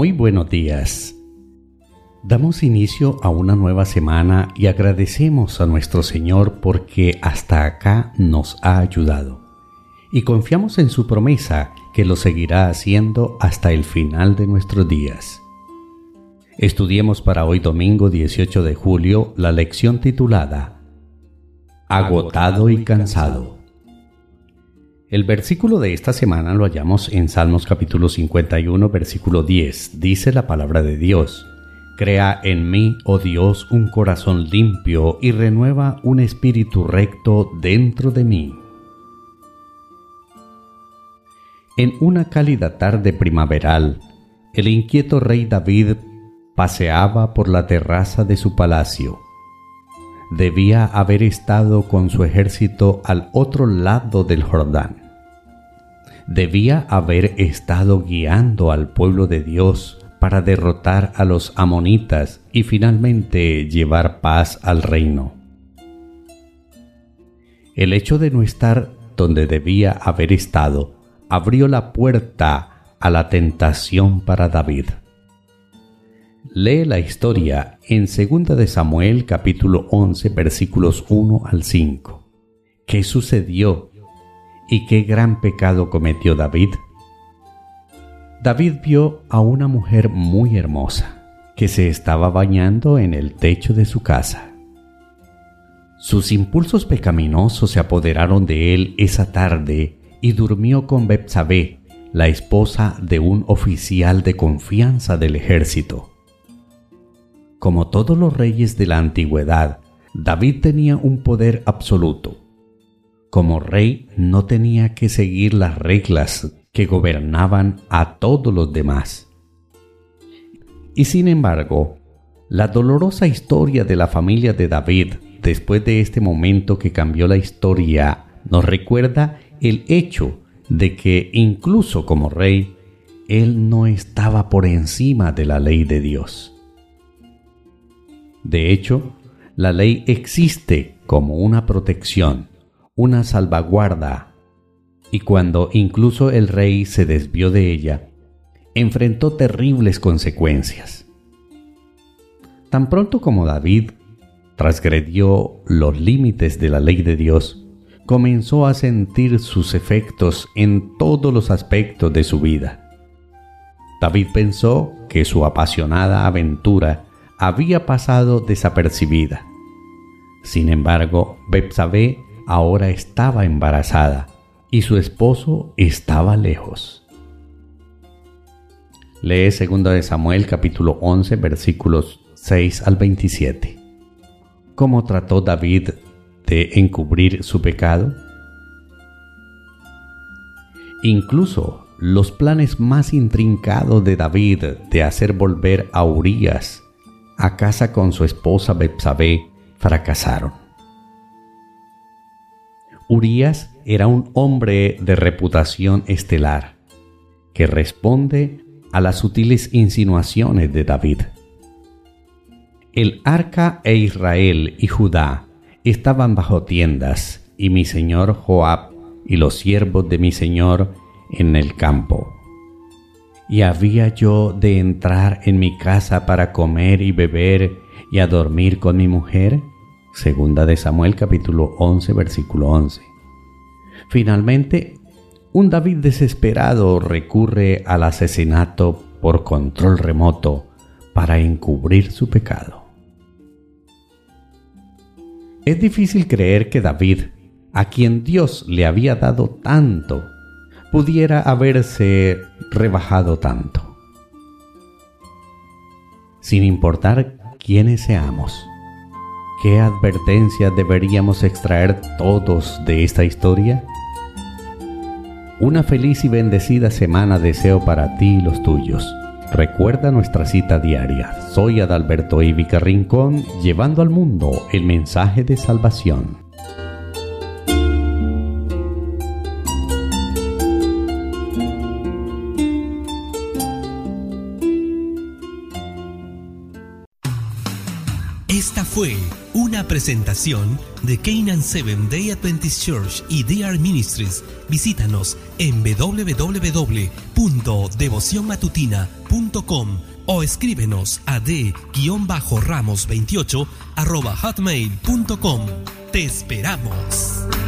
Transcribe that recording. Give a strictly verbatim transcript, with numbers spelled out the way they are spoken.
Muy buenos días. Damos inicio a una nueva semana y agradecemos a nuestro Señor porque hasta acá nos ha ayudado. Y confiamos en su promesa que lo seguirá haciendo hasta el final de nuestros días. Estudiemos para hoy domingo dieciocho de julio la lección titulada Agotado y cansado. El versículo de esta semana lo hallamos en Salmos capítulo cincuenta y uno, versículo diez. Dice la palabra de Dios: Crea en mí, oh Dios, un corazón limpio y renueva un espíritu recto dentro de mí. En una cálida tarde primaveral, el inquieto rey David paseaba por la terraza de su palacio. Debía haber estado con su ejército al otro lado del Jordán. Debía haber estado guiando al pueblo de Dios para derrotar a los amonitas y finalmente llevar paz al reino. El hecho de no estar donde debía haber estado abrió la puerta a la tentación para David. Lee la historia en Segunda de Samuel capítulo once versículos uno al cinco. ¿Qué sucedió y qué gran pecado cometió David? David vio a una mujer muy hermosa que se estaba bañando en el techo de su casa. Sus impulsos pecaminosos se apoderaron de él esa tarde y durmió con Betsabé, la esposa de un oficial de confianza del ejército. Como todos los reyes de la antigüedad, David tenía un poder absoluto. Como rey no tenía que seguir las reglas que gobernaban a todos los demás. Y sin embargo, la dolorosa historia de la familia de David, después de este momento que cambió la historia, nos recuerda el hecho de que incluso como rey, él no estaba por encima de la ley de Dios. De hecho, la ley existe como una protección, una salvaguarda, y cuando incluso el rey se desvió de ella, enfrentó terribles consecuencias. Tan pronto como David transgredió los límites de la ley de Dios, comenzó a sentir sus efectos en todos los aspectos de su vida. David pensó que su apasionada aventura había pasado desapercibida. Sin embargo, Betsabé ahora estaba embarazada y su esposo estaba lejos. Lee Segunda de Samuel capítulo once versículos seis al veintisiete. ¿Cómo trató David de encubrir su pecado? Incluso los planes más intrincados de David de hacer volver a Urías a casa con su esposa Betsabé fracasaron. Urías era un hombre de reputación estelar que responde a las sutiles insinuaciones de David. El arca e Israel y Judá estaban bajo tiendas y mi señor Joab y los siervos de mi señor en el campo. ¿Y había yo de entrar en mi casa para comer y beber y a dormir con mi mujer? Segunda de Samuel capítulo once versículo once. Finalmente, un David desesperado recurre al asesinato por control remoto para encubrir su pecado. Es difícil creer que David, a quien Dios le había dado tanto, pudiera haberse rebajado tanto. Sin importar quiénes seamos, ¿qué advertencia deberíamos extraer todos de esta historia? Una feliz y bendecida semana deseo para ti y los tuyos. Recuerda nuestra cita diaria. Soy Adalberto Ivica Rincón, llevando al mundo el mensaje de salvación. Esta fue una presentación de Canaan Seventh Day Adventist Church y D R Ministries. Visítanos en doble u doble u doble u punto devoción matutina punto com o escríbenos a d ramos veintiocho arroba hotmail punto com. ¡Te esperamos!